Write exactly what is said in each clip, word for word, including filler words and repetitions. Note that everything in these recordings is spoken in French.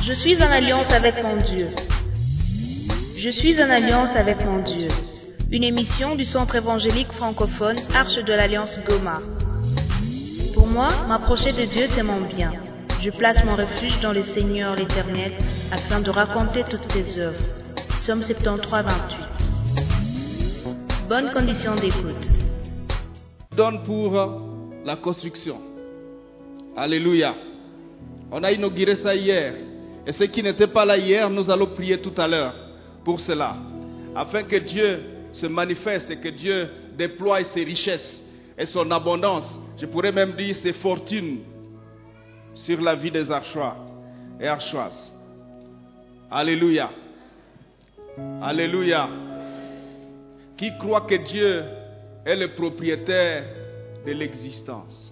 Je suis en alliance avec mon Dieu. Je suis en alliance avec mon Dieu. Une émission du Centre évangélique francophone Arche de l'Alliance Goma. Pour moi, m'approcher de Dieu, c'est mon bien. Je place mon refuge dans le Seigneur l'Éternel afin de raconter toutes tes œuvres. Psaume soixante-treize, vingt-huit. Bonne condition d'écoute. Donne pour la construction. Alléluia. On a inauguré ça hier. Et ceux qui n'étaient pas là hier, nous allons prier tout à l'heure pour cela. Afin que Dieu se manifeste et que Dieu déploie ses richesses et son abondance. Je pourrais même dire ses fortunes sur la vie des Archois et Archoises. Alléluia. Alléluia. Qui croit que Dieu est le propriétaire de l'existence?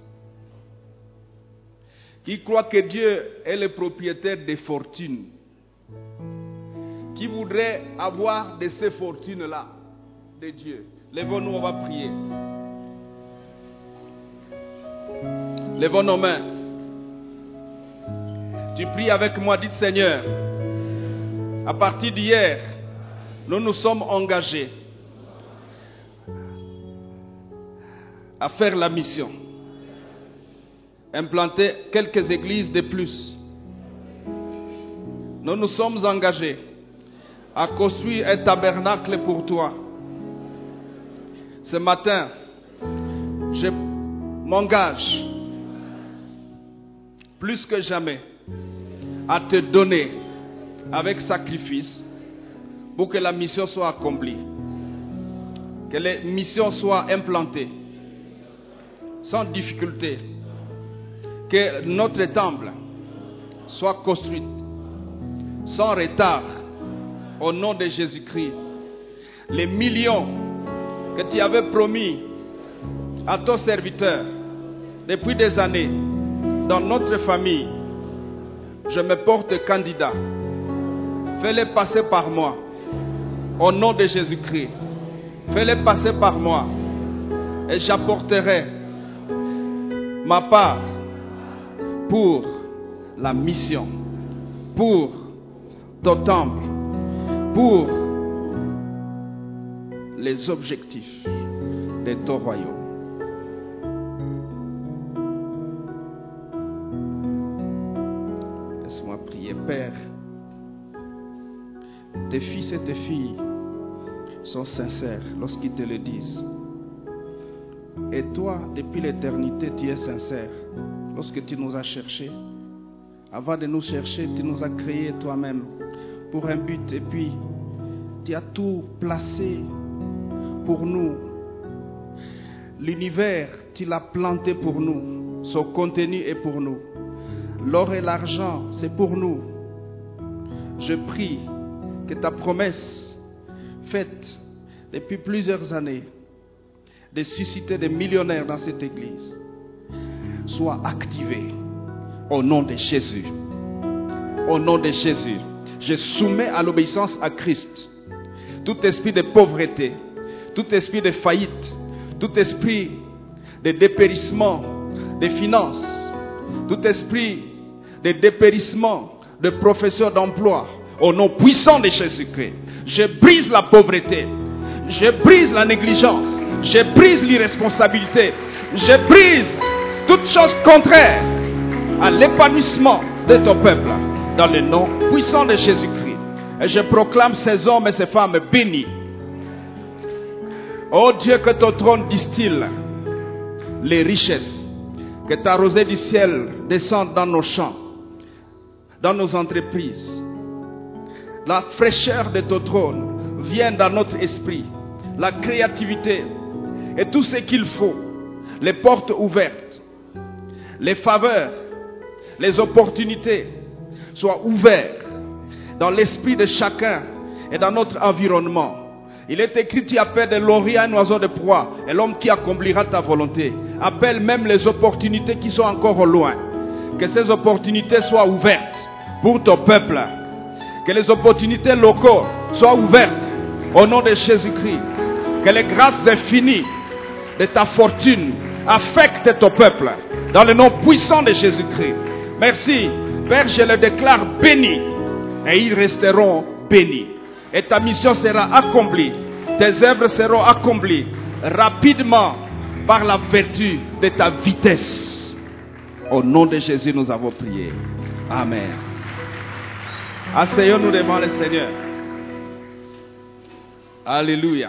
Qui croit que Dieu est le propriétaire des fortunes? Qui voudrait avoir de ces fortunes-là de Dieu? Lèvons-nous, on va prier. Lèvons nos mains. Tu pries avec moi, dites Seigneur, à partir d'hier, nous nous sommes engagés à faire la mission. Implanter quelques églises de plus. Nous nous sommes engagés à construire un tabernacle pour toi. Ce matin, je m'engage plus que jamais à te donner avec sacrifice pour que la mission soit accomplie. Que les missions soient implantées sans difficulté. Que notre temple soit construit sans retard au nom de Jésus-Christ. Les millions que tu avais promis à ton serviteur depuis des années dans notre famille, je me porte candidat. Fais-les passer par moi au nom de Jésus-Christ. Fais-les passer par moi et j'apporterai ma part pour la mission, pour ton temple, pour les objectifs de ton royaume. Laisse-moi prier. Père, tes fils et tes filles sont sincères lorsqu'ils te le disent. Et toi, depuis l'éternité, tu es sincère. Lorsque tu nous as cherchés, avant de nous chercher, tu nous as créés toi-même pour un but. Et puis, tu as tout placé pour nous. L'univers, tu l'as planté pour nous. Son contenu est pour nous. L'or et l'argent, c'est pour nous. Je prie que ta promesse, faite depuis plusieurs années, de susciter des millionnaires dans cette église, soit activé au nom de Jésus. Au nom de Jésus, je soumets à l'obéissance à Christ tout esprit de pauvreté, tout esprit de faillite, tout esprit de dépérissement des finances, tout esprit de dépérissement de professeurs d'emploi. Au nom puissant de Jésus-Christ, je brise la pauvreté, je brise la négligence, je brise l'irresponsabilité, je brise toute chose contraire à l'épanouissement de ton peuple dans le nom puissant de Jésus-Christ. Et je proclame ces hommes et ces femmes bénis. Oh Dieu, que ton trône distille les richesses, que ta rosée du ciel descende dans nos champs, dans nos entreprises. La fraîcheur de ton trône vienne dans notre esprit, la créativité et tout ce qu'il faut, les portes ouvertes, les faveurs, les opportunités soient ouvertes dans l'esprit de chacun et dans notre environnement. Il est écrit, tu appelles de laurier un oiseau de proie et l'homme qui accomplira ta volonté. Appelle même les opportunités qui sont encore au loin. Que ces opportunités soient ouvertes pour ton peuple. Que les opportunités locales soient ouvertes au nom de Jésus-Christ. Que les grâces infinies de ta fortune affectent ton peuple dans le nom puissant de Jésus-Christ. Merci Père, je les déclare bénis et ils resteront bénis. Et ta mission sera accomplie. Tes œuvres seront accomplies rapidement par la vertu de ta vitesse. Au nom de Jésus, nous avons prié. Amen. Asseyons-nous devant le Seigneur. Alléluia.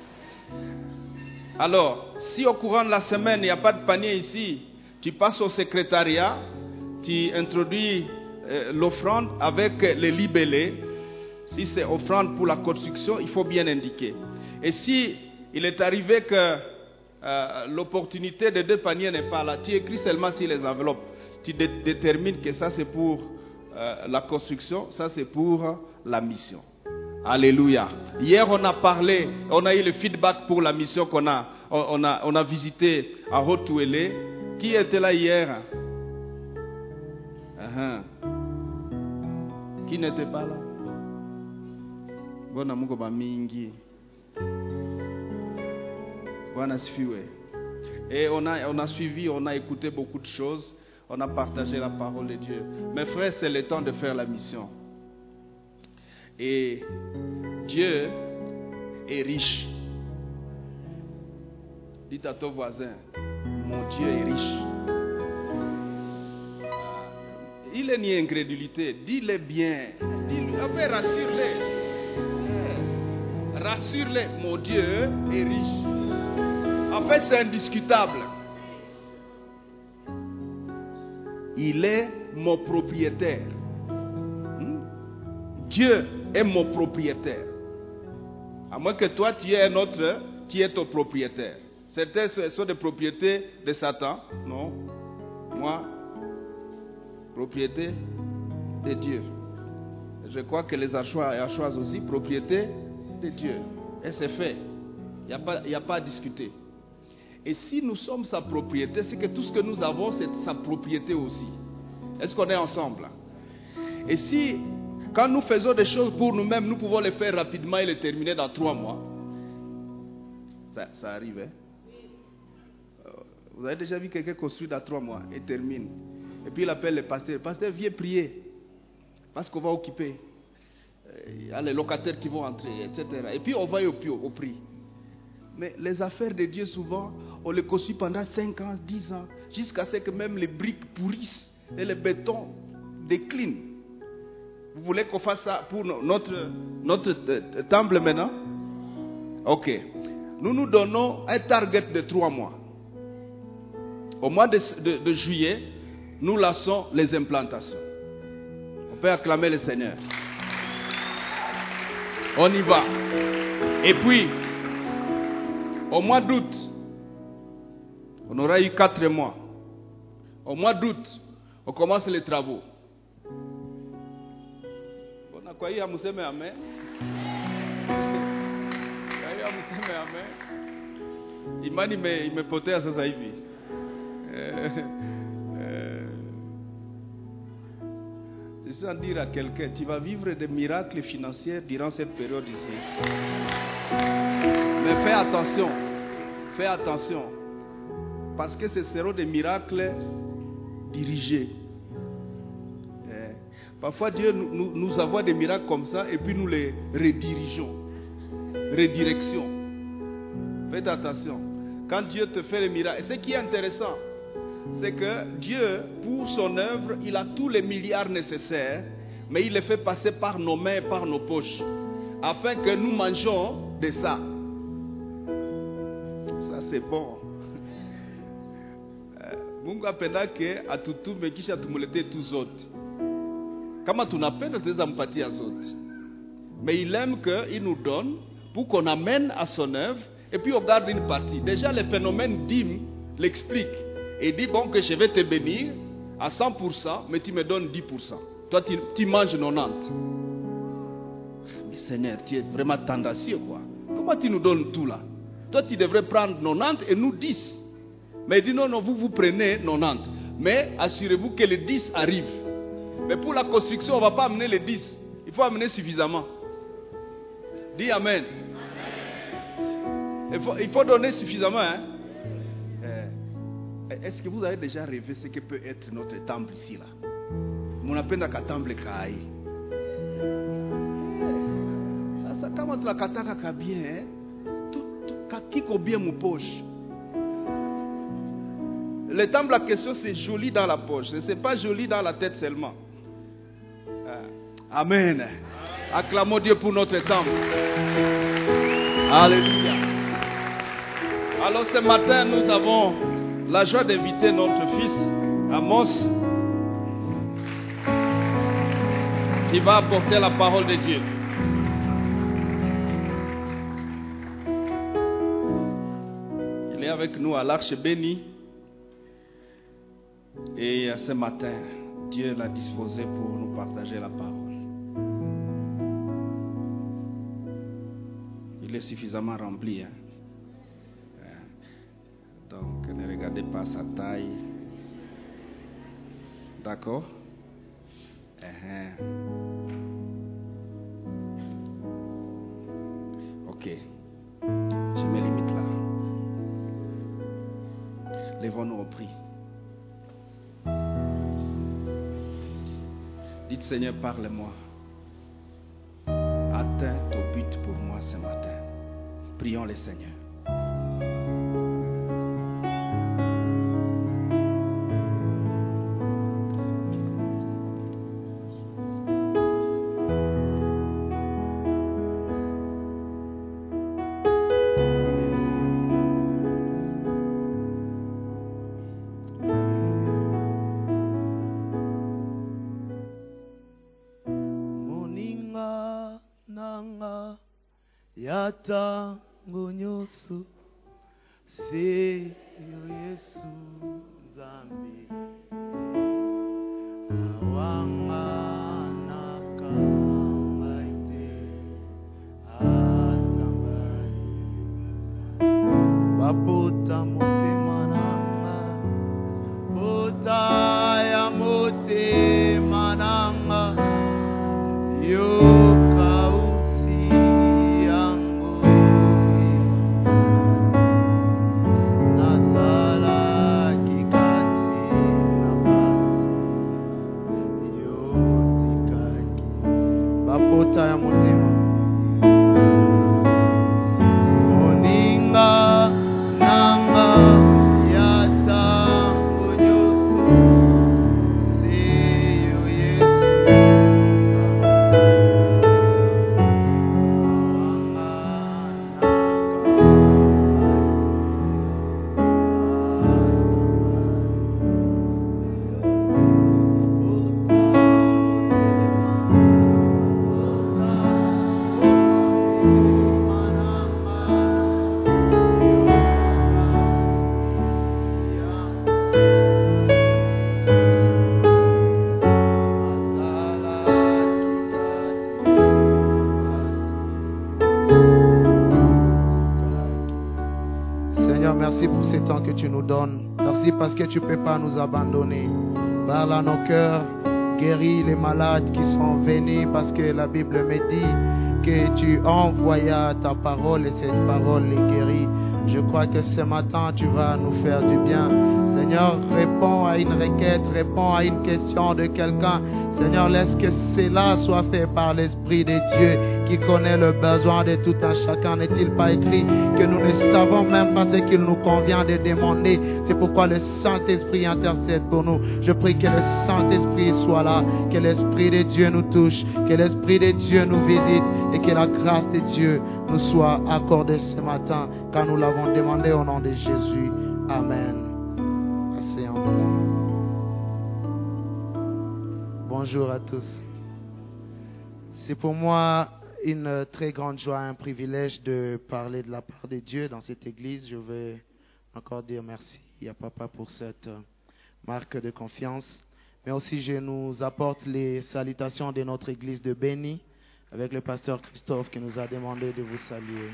Alors, si au courant de la semaine, il n'y a pas de panier ici, tu passes au secrétariat, tu introduis euh, l'offrande avec les libellés. Si c'est offrande pour la construction, il faut bien indiquer. Et si il est arrivé que euh, l'opportunité de deux paniers n'est pas là, tu écris seulement sur les enveloppes. Tu dé détermines que ça c'est pour euh, la construction, ça c'est pour la mission. Alléluia. Hier on a parlé, on a eu le feedback pour la mission qu'on a, on a, on a visité à Haute-Ouélé. Qui était là hier? uh-huh. Qui n'était pas là? Bona Mungu bamingi. Bwana sifiwe. Et on a, on a suivi, on a écouté beaucoup de choses. On a partagé la parole de Dieu. Mes frères, c'est le temps de faire la mission. Et Dieu est riche. Dites à ton voisin, mon Dieu est riche. Il est ni incrédulité. Dis-le bien. Dis-le. Enfin, rassure-les. Rassure-les. Mon Dieu est riche. En fait, c'est indiscutable. Il est mon propriétaire. Hmm? Dieu est mon propriétaire. À moins que toi, tu aies un autre qui est ton propriétaire. Certains sont des propriétés de Satan. Non. Moi, propriété de Dieu. Je crois que les Achois aussi, propriété de Dieu. Et c'est fait. Il n'y a pas, il n'y a pas à discuter. Et si nous sommes sa propriété, c'est que tout ce que nous avons, c'est sa propriété aussi. Est-ce qu'on est ensemble? Et si, quand nous faisons des choses pour nous-mêmes, nous pouvons les faire rapidement et les terminer dans trois mois. Ça, ça arrive, hein? Vous avez déjà vu quelqu'un construire dans trois mois et termine. Et puis il appelle le pasteur. Le pasteur, viens prier. Parce qu'on va occuper. Il y a les locataires qui vont entrer, et cetera. Et puis on va au, au prix. Mais les affaires de Dieu, souvent, on les construit pendant cinq ans, dix ans, jusqu'à ce que même les briques pourrissent et le béton décline. Vous voulez qu'on fasse ça pour notre, notre temple maintenant? Ok. Nous nous donnons un target de trois mois. Au mois de, de, de juillet, nous lançons les implantations. On peut acclamer le Seigneur. On y va. Et puis, au mois d'août, on aura eu quatre mois. Au mois d'août, on commence les travaux. On a quoi eu à Mousseme Amen? Imani imepotea sasa hivi. Je suis en dire à quelqu'un, tu vas vivre des miracles financiers durant cette période ici. Mais fais attention, fais attention, parce que ce seront des miracles dirigés. Eh, parfois Dieu nous, nous, nous envoie des miracles comme ça et puis nous les redirigeons. Redirection. Faites attention. Quand Dieu te fait les miracles, et ce qui est intéressant, c'est que Dieu, pour son œuvre, il a tous les milliards nécessaires, mais il les fait passer par nos mains et par nos poches, afin que nous mangeons de ça. Ça c'est bon. Mungu apenda ke atutume kisha tumulete tu zote. Kama tunapenda tuweza mpatia zote. Mais il aime qu'il nous donne pour qu'on amène à son œuvre et puis on garde une partie. Déjà le phénomène dîme l'explique. Et dit bon que je vais te bénir à cent pour cent, mais tu me donnes dix pour cent. Toi tu, tu manges quatre-vingt-dix. Mais Seigneur, tu es vraiment tendancieux quoi. Comment tu nous donnes tout là? Toi tu devrais prendre quatre-vingt-dix et nous dix. Mais il dit non, non, vous vous prenez quatre-vingt-dix. Mais assurez-vous que les dix arrivent. Mais pour la construction, on ne va pas amener les dix. Il faut amener suffisamment. Dis Amen. Il faut, il faut donner suffisamment. Hein? Est-ce que vous avez déjà rêvé ce que peut être notre temple ici là? Munapenda katamble kai. Sasa kama tunakataka ka bien, kakiko bien mu poche. Le temple, la question c'est joli dans la poche, c'est pas joli dans la tête seulement. Amen. Acclamons Dieu pour notre temple. Alléluia. Alors ce matin, nous avons la joie d'inviter notre fils Amos qui va apporter la parole de Dieu. Il est avec nous à l'Arche bénie. Et ce matin, Dieu l'a disposé pour nous partager la parole. Il est suffisamment rempli. Hein? Donc, ne regardez pas sa taille. D'accord? Uh-huh. Ok. Je me limite là. Lèvons-nous au prix. Dites Seigneur, parle-moi. Atteins ton but pour moi ce matin. Prions le Seigneur. Yatangu nyusu seyo Yesu Zambi awangana kamaite atambai baputa motema nanga puta ya motema nanga yo ya motema moninga nanga yatangu nyusu seyo Yesu merci pour ce temps que tu nous donnes. Merci parce que tu ne peux pas nous abandonner. Parle à nos cœurs, guéris les malades qui sont venus parce que la Bible me dit que tu envoyas ta parole et cette parole les guérit. Je crois que ce matin tu vas nous faire du bien. Seigneur, réponds à une requête, réponds à une question de quelqu'un. Seigneur, laisse que cela soit fait par l'Esprit de Dieu qui connaît le besoin de tout un chacun. N'est-il pas écrit que nous ne savons même pas ce qu'il nous convient de demander? C'est pourquoi le Saint-Esprit intercède pour nous. Je prie que le Saint-Esprit soit là, que l'Esprit de Dieu nous touche, que l'Esprit de Dieu nous visite et que la grâce de Dieu nous soit accordée ce matin, car nous l'avons demandé au nom de Jésus. Amen. Asseyons-nous. Bonjour à tous. C'est pour moi une très grande joie, un privilège de parler de la part de Dieu dans cette église. Je veux encore dire merci à Papa pour cette marque de confiance. Mais aussi, je nous apporte les salutations de notre église de Béni avec le pasteur Christophe qui nous a demandé de vous saluer.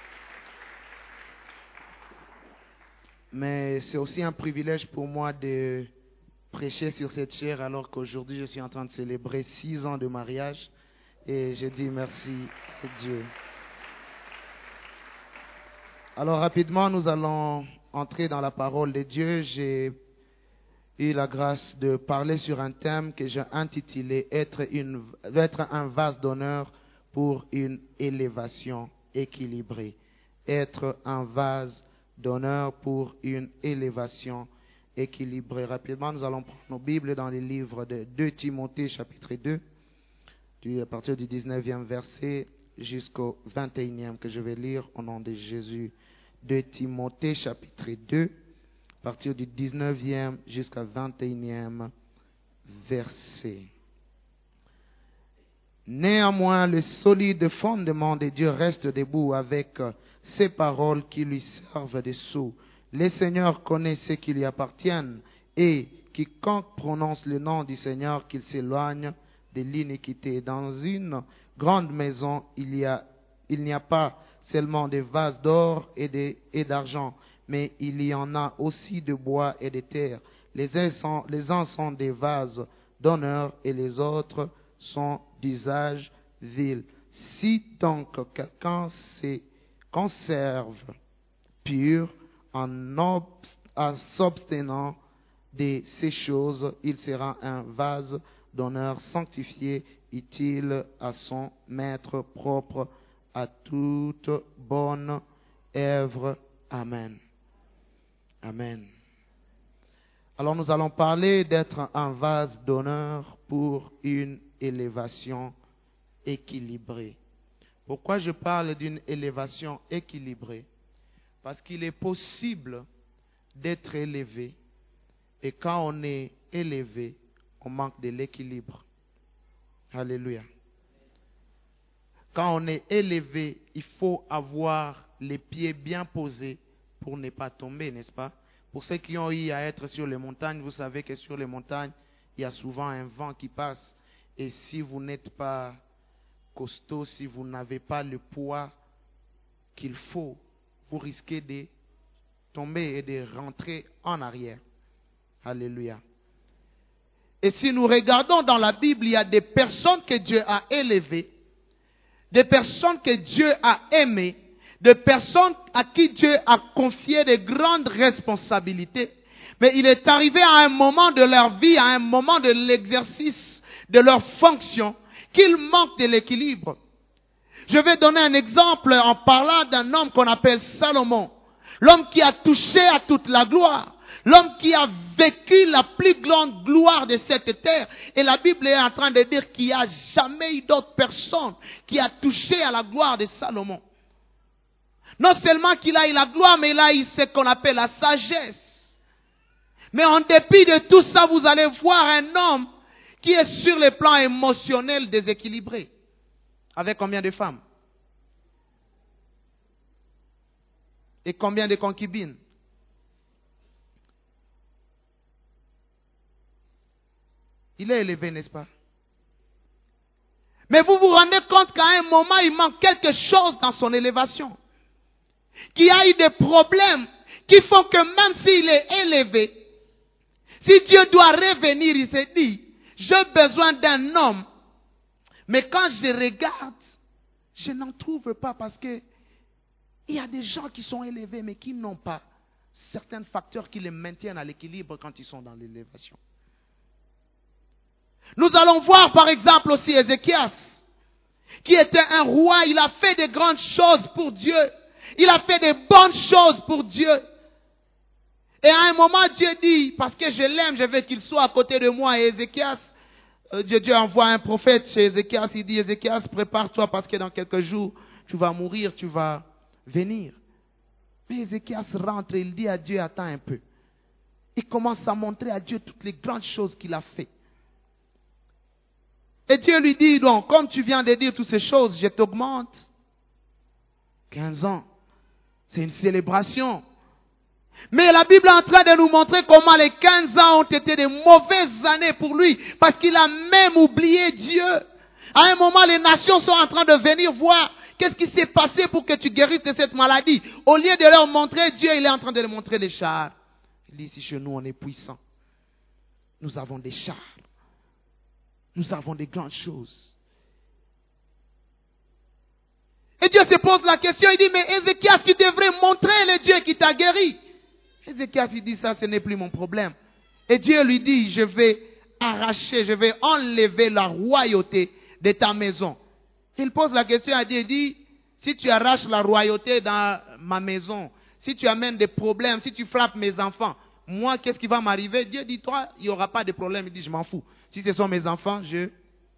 Mais c'est aussi un privilège pour moi de prêcher sur cette chaire alors qu'aujourd'hui je suis en train de célébrer six ans de mariage et je dis merci à Dieu. Alors rapidement nous allons entrer dans la parole de Dieu. J'ai eu la grâce de parler sur un thème que j'ai intitulé être, une, être un vase d'honneur pour une élévation équilibrée. Être un vase d'honneur pour une élévation équilibrée. Rapidement, nous allons prendre nos Bibles dans les livres de deux Timothée chapitre deux, à partir du dix-neuvième verset jusqu'au vingt et unième que je vais lire au nom de Jésus. deux Timothée chapitre deux, à partir du dix-neuvième jusqu'au vingt et unième verset. Néanmoins, le solide fondement de Dieu reste debout avec ces paroles qui lui servent de sceau. Le Seigneur connaît ceux qui lui appartiennent et quiconque prononce le nom du Seigneur qu'il s'éloigne de l'iniquité. Dans une grande maison, il y a, il n'y a pas seulement des vases d'or et, de, et d'argent, mais il y en a aussi de bois et de terre. Les uns sont, les uns sont des vases d'honneur et les autres sont d'usage vil. Si donc quelqu'un se conserve pur en, obst, en s'abstenant de ces choses, il sera un vase d'honneur sanctifié, utile à son maître, propre à toute bonne œuvre. Amen. Amen. Alors nous allons parler d'être un vase d'honneur pour une élévation équilibrée. Pourquoi je parle d'une élévation équilibrée? Parce qu'il est possible d'être élevé et quand on est élevé, on manque de l'équilibre. Alléluia. Quand on est élevé, il faut avoir les pieds bien posés pour ne pas tomber, n'est-ce pas? Pour ceux qui ont eu à être sur les montagnes, vous savez que sur les montagnes, il y a souvent un vent qui passe. Et si vous n'êtes pas costaud, si vous n'avez pas le poids qu'il faut, vous risquez de tomber et de rentrer en arrière. Alléluia. Et si nous regardons dans la Bible, il y a des personnes que Dieu a élevées, des personnes que Dieu a aimées, des personnes à qui Dieu a confié de grandes responsabilités. Mais il est arrivé à un moment de leur vie, à un moment de l'exercice de leur fonction, qu'ils manquent de l'équilibre. Je vais donner un exemple en parlant d'un homme qu'on appelle Salomon. L'homme qui a touché à toute la gloire. L'homme qui a vécu la plus grande gloire de cette terre. Et la Bible est en train de dire qu'il n'y a jamais eu d'autre personne qui a touché à la gloire de Salomon. Non seulement qu'il a eu la gloire, mais il a eu ce qu'on appelle la sagesse. Mais en dépit de tout ça, vous allez voir un homme qui est sur le plan émotionnel déséquilibré. Avec combien de femmes? Et combien de concubines? Il est élevé, n'est-ce pas? Mais vous vous rendez compte qu'à un moment, il manque quelque chose dans son élévation. Qu'il y a eu des problèmes qui font que même s'il est élevé, si Dieu doit revenir, il se dit, j'ai besoin d'un homme. Mais quand je regarde, je n'en trouve pas parce que il y a des gens qui sont élevés mais qui n'ont pas certains facteurs qui les maintiennent à l'équilibre quand ils sont dans l'élévation. Nous allons voir par exemple aussi Ézéchias, qui était un roi, il a fait de grandes choses pour Dieu. Il a fait de bonnes choses pour Dieu. Et à un moment, Dieu dit, parce que je l'aime, je veux qu'il soit à côté de moi. Et Ézéchias, euh, Dieu, Dieu envoie un prophète chez Ézéchias, il dit, Ézéchias, prépare-toi parce que dans quelques jours, tu vas mourir, tu vas venir. Mais Ézéchias rentre et il dit à Dieu, attends un peu. Il commence à montrer à Dieu toutes les grandes choses qu'il a fait. Et Dieu lui dit, donc, comme tu viens de dire toutes ces choses, je t'augmente. quinze ans. C'est une célébration. Mais la Bible est en train de nous montrer comment les quinze ans ont été de mauvaises années pour lui. Parce qu'il a même oublié Dieu. À un moment, les nations sont en train de venir voir qu'est-ce qui s'est passé pour que tu guérisses de cette maladie. Au lieu de leur montrer Dieu, il est en train de leur montrer les chars. Il dit, ici chez nous, on est puissants. Nous avons des chars. Nous avons des grandes choses. Et Dieu se pose la question, il dit, mais Ézéchias, tu devrais montrer le Dieu qui t'a guéri. Ézéchias, il dit, ça, ce n'est plus mon problème. Et Dieu lui dit, je vais arracher, je vais enlever la royauté de ta maison. Il pose la question à Dieu, il dit, si tu arraches la royauté dans ma maison, si tu amènes des problèmes, si tu frappes mes enfants, moi, qu'est-ce qui va m'arriver? Dieu dit, toi, il n'y aura pas de problème. Il dit, je m'en fous. Si ce sont mes enfants, je...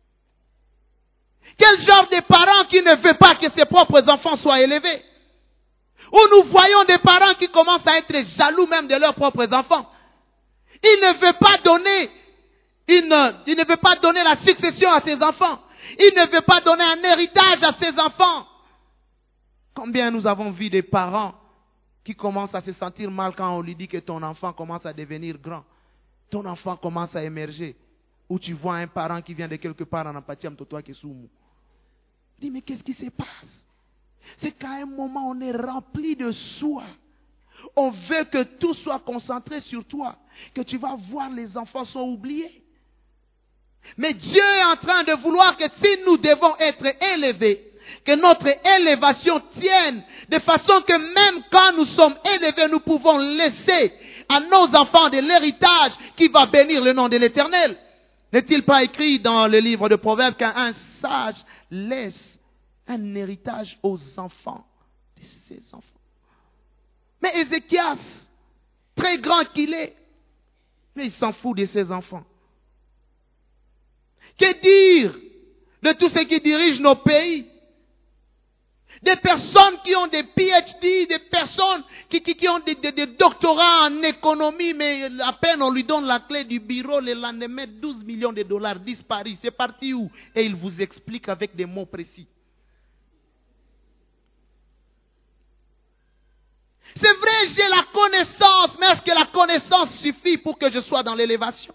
Quel genre de parents qui ne veut pas que ses propres enfants soient élevés? Où nous voyons des parents qui commencent à être jaloux même de leurs propres enfants. Il ne veut pas donner une, il ne veut pas donner la succession à ses enfants. Il ne veut pas donner un héritage à ses enfants. Combien nous avons vu des parents qui commencent à se sentir mal quand on lui dit que ton enfant commence à devenir grand. Ton enfant commence à émerger. Ou tu vois un parent qui vient de quelque part en empathie, toi qui est soumou. Dis, mais qu'est-ce qui se passe? C'est qu'à un moment, on est rempli de soi. On veut que tout soit concentré sur toi. Que tu vas voir, les enfants sont oubliés. Mais Dieu est en train de vouloir que si nous devons être élevés, que notre élévation tienne, de façon que même quand nous sommes élevés, nous pouvons laisser à nos enfants de l'héritage qui va bénir le nom de l'Éternel. N'est-il pas écrit dans le livre de Proverbes qu'un sage laisse un héritage aux enfants de ses enfants? Mais Ézéchias, très grand qu'il est, mais il s'en fout de ses enfants. Que dire de tous ceux qui dirigent nos pays? Des personnes qui ont des P H D, des personnes qui, qui, qui ont des, des, des doctorats en économie, mais à peine on lui donne la clé du bureau, le lendemain, douze millions de dollars disparus. C'est parti où? Et il vous explique avec des mots précis. C'est vrai, j'ai la connaissance, mais est-ce que la connaissance suffit pour que je sois dans l'élévation?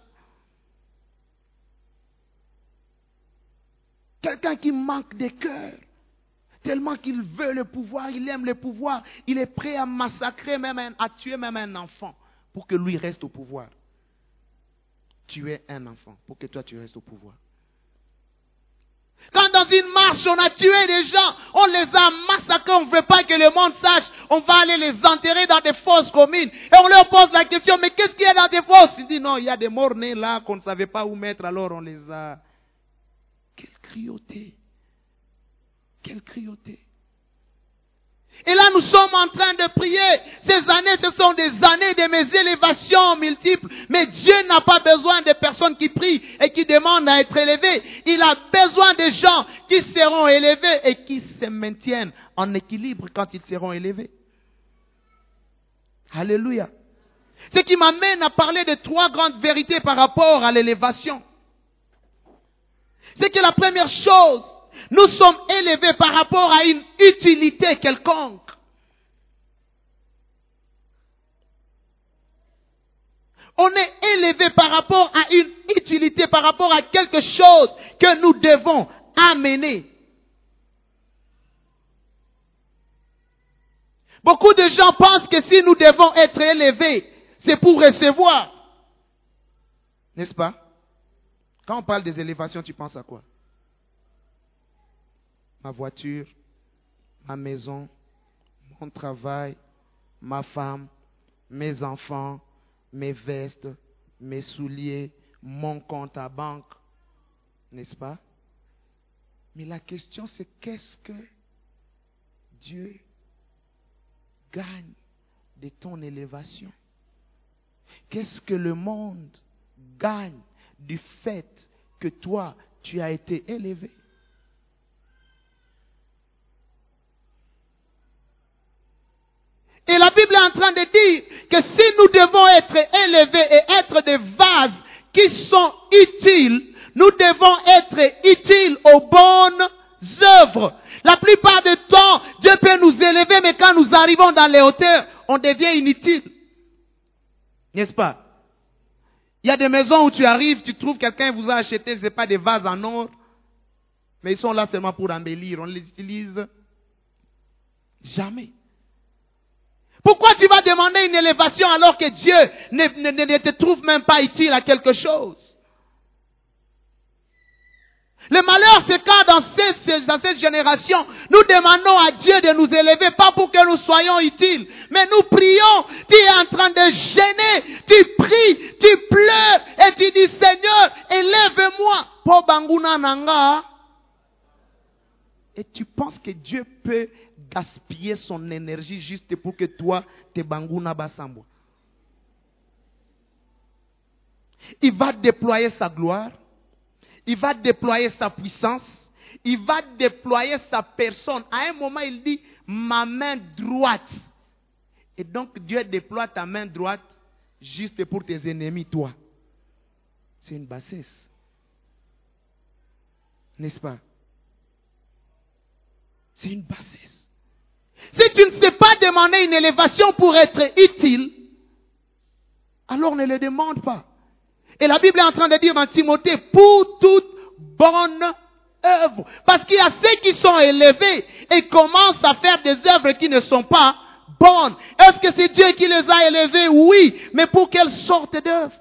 Quelqu'un qui manque de cœur, tellement qu'il veut le pouvoir, il aime le pouvoir, il est prêt à massacrer, même un, à tuer même un enfant pour que lui reste au pouvoir. Tuer un enfant pour que toi tu restes au pouvoir. Quand dans une marche on a tué des gens, on les a massacrés, on ne veut pas que le monde sache, on va aller les enterrer dans des fosses communes. Et on leur pose la question, mais qu'est-ce qu'il y a dans des fosses? Ils disent non, il y a des morts nés là qu'on ne savait pas où mettre, alors on les a... Quelle cruauté! Quelle cruauté! Et là, nous sommes en train de prier. Ces années, ce sont des années de mes élévations multiples. Mais Dieu n'a pas besoin de personnes qui prient et qui demandent à être élevées. Il a besoin de gens qui seront élevés et qui se maintiennent en équilibre quand ils seront élevés. Alléluia. Ce qui m'amène à parler de trois grandes vérités par rapport à l'élévation. C'est que la première chose, nous sommes élevés par rapport à une utilité quelconque. On est élevé par rapport à une utilité, par rapport à quelque chose que nous devons amener. Beaucoup de gens pensent que si nous devons être élevés, c'est pour recevoir. N'est-ce pas? Quand on parle des élévations, tu penses à quoi? Ma voiture, ma maison, mon travail, ma femme, mes enfants, mes vestes, mes souliers, mon compte à banque. N'est-ce pas? Mais la question c'est qu'est-ce que Dieu gagne de ton élévation? Qu'est-ce que le monde gagne du fait que toi, tu as été élevé? Et la Bible est en train de dire que si nous devons être élevés et être des vases qui sont utiles, nous devons être utiles aux bonnes œuvres. La plupart du temps, Dieu peut nous élever, mais quand nous arrivons dans les hauteurs, on devient inutile. N'est-ce pas? Il y a des maisons où tu arrives, tu trouves quelqu'un vous a acheté, ce n'est pas des vases en or, mais ils sont là seulement pour embellir. On ne les utilise jamais. Pourquoi tu vas demander une élévation alors que Dieu ne, ne, ne te trouve même pas utile à quelque chose? Le malheur, c'est quand dans cette, dans cette génération, nous demandons à Dieu de nous élever, pas pour que nous soyons utiles. Mais nous prions, tu es en train de gêner, tu pries, tu pleures et tu dis Seigneur, élève-moi. Po banguna nanga. Et tu penses que Dieu peut gaspiller son énergie juste pour que toi, te banguna basambo. Il va déployer sa gloire. Il va déployer sa puissance. Il va déployer sa personne. À un moment, il dit, ma main droite. Et donc, Dieu déploie ta main droite juste pour tes ennemis, toi. C'est une bassesse. N'est-ce pas? C'est une bassesse. Si tu ne sais pas demander une élévation pour être utile, alors ne le demande pas. Et la Bible est en train de dire dans Timothée, pour toute bonne œuvre. Parce qu'il y a ceux qui sont élevés et commencent à faire des œuvres qui ne sont pas bonnes. Est-ce que c'est Dieu qui les a élevés? Oui. Mais pour quelle sorte d'œuvre?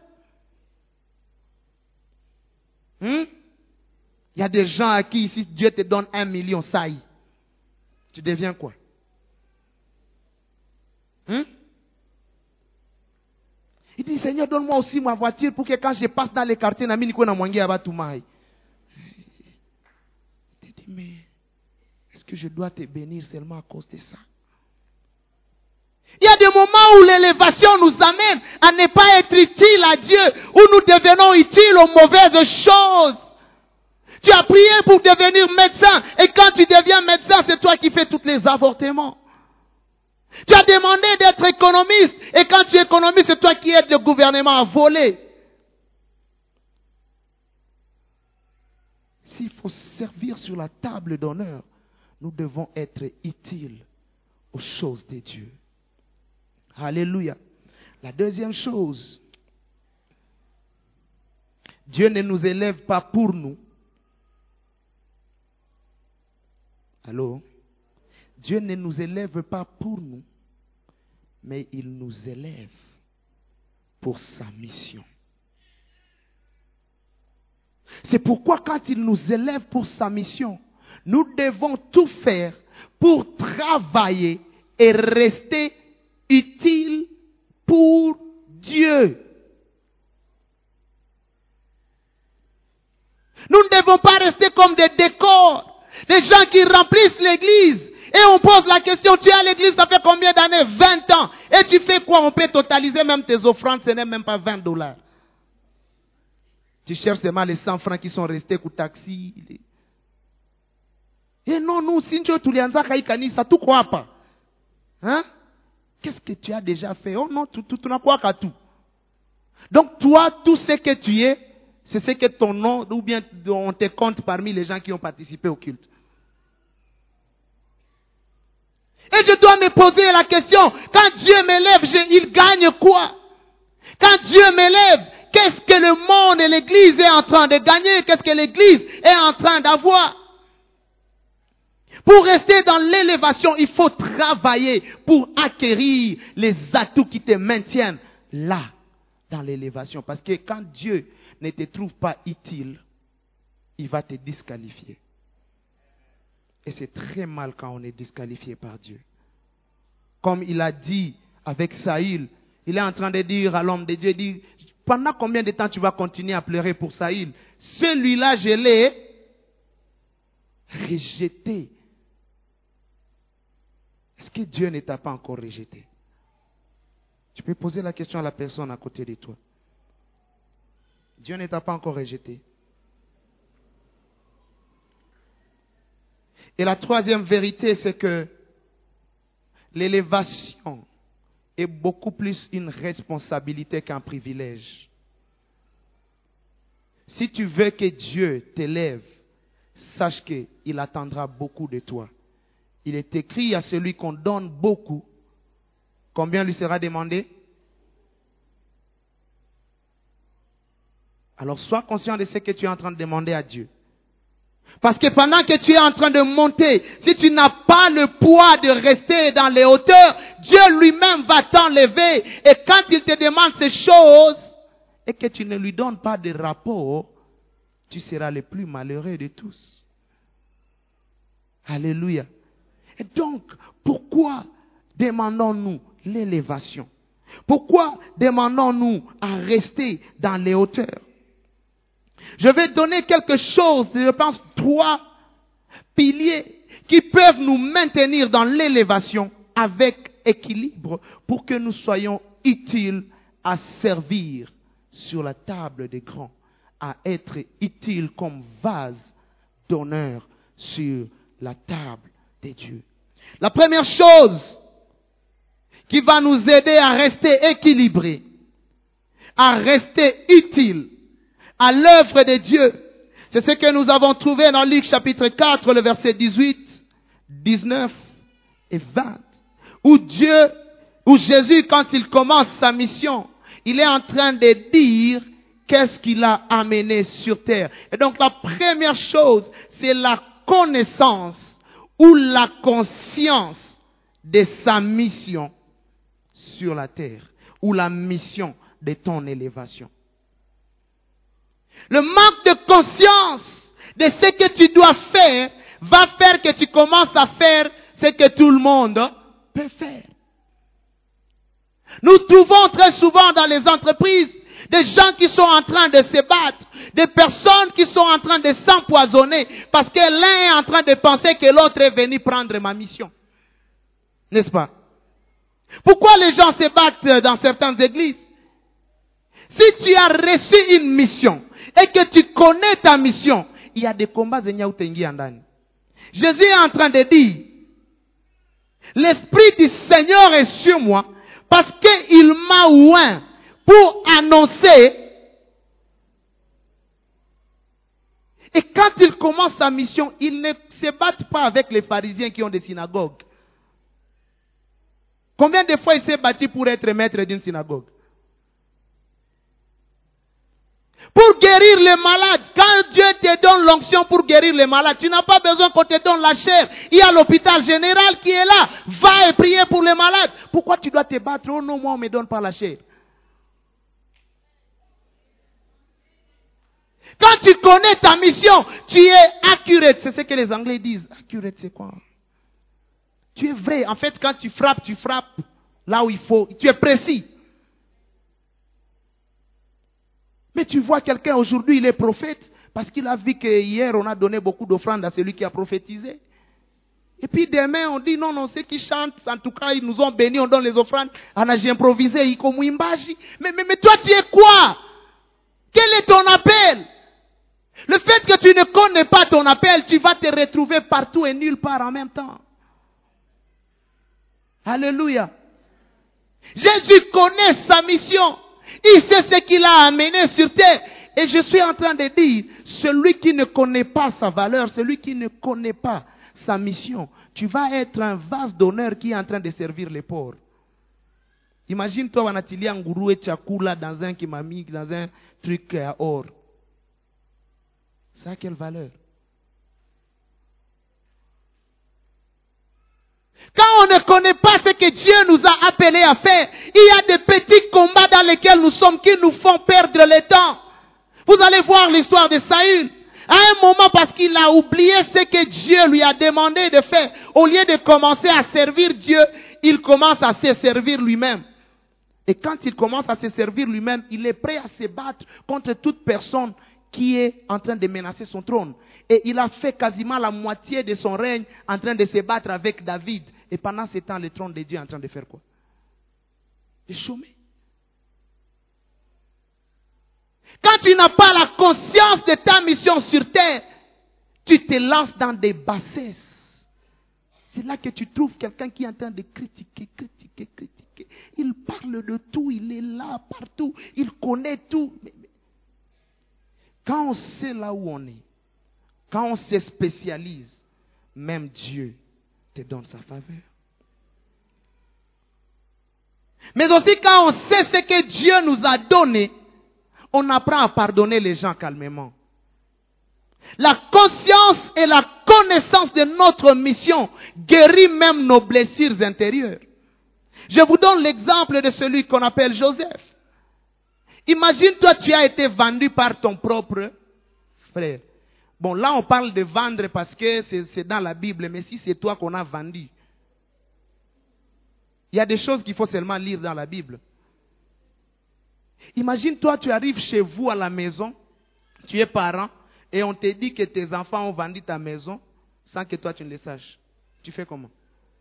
Hmm? Il y a des gens à qui ici Dieu te donne un million, ça y est. Tu deviens quoi? Hmm? Il dit, Seigneur, donne-moi aussi ma voiture pour que quand je passe dans les quartiers, je ne sois pas. Il dit, mais est-ce que je dois te bénir seulement à cause de ça? Il y a des moments où l'élévation nous amène à ne pas être utile à Dieu, où nous devenons utiles aux mauvaises choses. Tu as prié pour devenir médecin, et quand tu deviens médecin, c'est toi qui fais tous les avortements. Tu as demandé d'être économiste, et quand tu es économiste, c'est toi qui aides le gouvernement à voler. S'il faut servir sur la table d'honneur, nous devons être utiles aux choses de Dieu. Alléluia. La deuxième chose, Dieu ne nous élève pas pour nous. Allô? Dieu ne nous élève pas pour nous, mais il nous élève pour sa mission. C'est pourquoi quand il nous élève pour sa mission, nous devons tout faire pour travailler et rester utiles pour Dieu. Nous ne devons pas rester comme des décors. Des gens qui remplissent l'église. Et on pose la question, tu es à l'église, ça fait combien d'années? vingt ans. Et tu fais quoi? On peut totaliser même tes offrandes, ce n'est même pas vingt dollars. Tu cherches seulement les cent francs qui sont restés au taxi. Et non, nous, si tu as tout quoi pas. Hein? Qu'est-ce que tu as déjà fait? Oh non, tu n'as quoi qu'à tout. Donc toi, tout ce que tu es, c'est ce que ton nom, ou bien on te compte parmi les gens qui ont participé au culte. Et je dois me poser la question, quand Dieu m'élève, je, il gagne quoi? Quand Dieu m'élève, qu'est-ce que le monde et l'église est en train de gagner? Qu'est-ce que l'église est en train d'avoir? Pour rester dans l'élévation, il faut travailler pour acquérir les atouts qui te maintiennent là, dans l'élévation. Parce que quand Dieu ne te trouve pas utile, il va te disqualifier. Et c'est très mal quand on est disqualifié par Dieu. Comme il a dit avec Saïl, il est en train de dire à l'homme de Dieu, dit, pendant combien de temps tu vas continuer à pleurer pour Saïl? Celui-là, je l'ai rejeté. Est-ce que Dieu ne t'a pas encore rejeté? Tu peux poser la question à la personne à côté de toi. Dieu ne t'a pas encore rejeté. Et la troisième vérité, c'est que l'élévation est beaucoup plus une responsabilité qu'un privilège. Si tu veux que Dieu t'élève, sache qu'il attendra beaucoup de toi. Il est écrit à celui qu'on donne beaucoup, combien lui sera demandé? Alors sois conscient de ce que tu es en train de demander à Dieu. Parce que pendant que tu es en train de monter, si tu n'as pas le poids de rester dans les hauteurs, Dieu lui-même va t'enlever. Et quand il te demande ces choses, et que tu ne lui donnes pas de rapport, tu seras le plus malheureux de tous. Alléluia. Et donc, pourquoi demandons-nous l'élévation? Pourquoi demandons-nous à rester dans les hauteurs? Je vais donner quelque chose, je pense trois piliers qui peuvent nous maintenir dans l'élévation avec équilibre pour que nous soyons utiles à servir sur la table des grands, à être utiles comme vase d'honneur sur la table des dieux. La première chose qui va nous aider à rester équilibrés, à rester utiles à l'œuvre de Dieu, c'est ce que nous avons trouvé dans Luc chapitre quatre, le verset dix-huit, dix-neuf et vingt, où Dieu, où Jésus, quand il commence sa mission, il est en train de dire qu'est-ce qu'il a amené sur terre. Et donc la première chose, c'est la connaissance ou la conscience de sa mission sur la terre, ou la mission de ton élévation. Le manque de conscience de ce que tu dois faire va faire que tu commences à faire ce que tout le monde peut faire. Nous trouvons très souvent dans les entreprises des gens qui sont en train de se battre, des personnes qui sont en train de s'empoisonner parce que l'un est en train de penser que l'autre est venu prendre ma mission. N'est-ce pas? Pourquoi les gens se battent dans certaines églises? Si tu as reçu une mission et que tu connais ta mission, il y a des combats. Jésus est en train de dire, l'Esprit du Seigneur est sur moi parce qu'il m'a oint pour annoncer. Et quand il commence sa mission, il ne se bat pas avec les pharisiens qui ont des synagogues. Combien de fois il s'est battu pour être maître d'une synagogue? Pour guérir les malades, quand Dieu te donne l'onction pour guérir les malades, tu n'as pas besoin qu'on te donne la chair. Il y a l'hôpital général qui est là. Va et prier pour les malades. Pourquoi tu dois te battre? Oh non, moi on ne me donne pas la chair. Quand tu connais ta mission, tu es accurate. C'est ce que les Anglais disent. Accurate, c'est quoi? Tu es vrai. En fait, quand tu frappes, tu frappes là où il faut. Tu es précis. Mais tu vois quelqu'un aujourd'hui, il est prophète, parce qu'il a vu qu'hier, on a donné beaucoup d'offrandes à celui qui a prophétisé. Et puis demain, on dit, non, non, ceux qui chantent, en tout cas, ils nous ont bénis, on donne les offrandes. On a improvisé, il comme imbaji. Mais, mais, mais toi, tu es quoi? Quel est ton appel? Le fait que tu ne connais pas ton appel, tu vas te retrouver partout et nulle part en même temps. Alléluia. Jésus connaît sa mission. Il sait ce qu'il a amené sur terre. Et je suis en train de dire, celui qui ne connaît pas sa valeur, celui qui ne connaît pas sa mission, tu vas être un vase d'honneur qui est en train de servir les pauvres. Imagine-toi, wanatilia nguruwe chakula dans un kimami, dans un truc à or. Ça a quelle valeur? Quand on ne connaît pas ce que Dieu nous a appelés à faire, il y a des petits combats dans lesquels nous sommes qui nous font perdre le temps. Vous allez voir l'histoire de Saül. À un moment, parce qu'il a oublié ce que Dieu lui a demandé de faire, au lieu de commencer à servir Dieu, il commence à se servir lui-même. Et quand il commence à se servir lui-même, il est prêt à se battre contre toute personne qui est en train de menacer son trône. Et il a fait quasiment la moitié de son règne en train de se battre avec David. Et pendant ce temps, le trône de Dieu est en train de faire quoi? De chômer. Quand tu n'as pas la conscience de ta mission sur terre, tu te lances dans des bassesses. C'est là que tu trouves quelqu'un qui est en train de critiquer, critiquer, critiquer. Il parle de tout, il est là partout, il connaît tout. Mais, mais, quand on sait là où on est, quand on se spécialise, même Dieu te donne sa faveur. Mais aussi quand on sait ce que Dieu nous a donné, on apprend à pardonner les gens calmement. La conscience et la connaissance de notre mission guérit même nos blessures intérieures. Je vous donne l'exemple de celui qu'on appelle Joseph. Imagine-toi, tu as été vendu par ton propre frère. Bon, là on parle de vendre parce que c'est, c'est dans la Bible, mais si c'est toi qu'on a vendu. Il y a des choses qu'il faut seulement lire dans la Bible. Imagine toi, tu arrives chez vous à la maison, tu es parent, et on te dit que tes enfants ont vendu ta maison sans que toi tu ne le saches. Tu fais comment?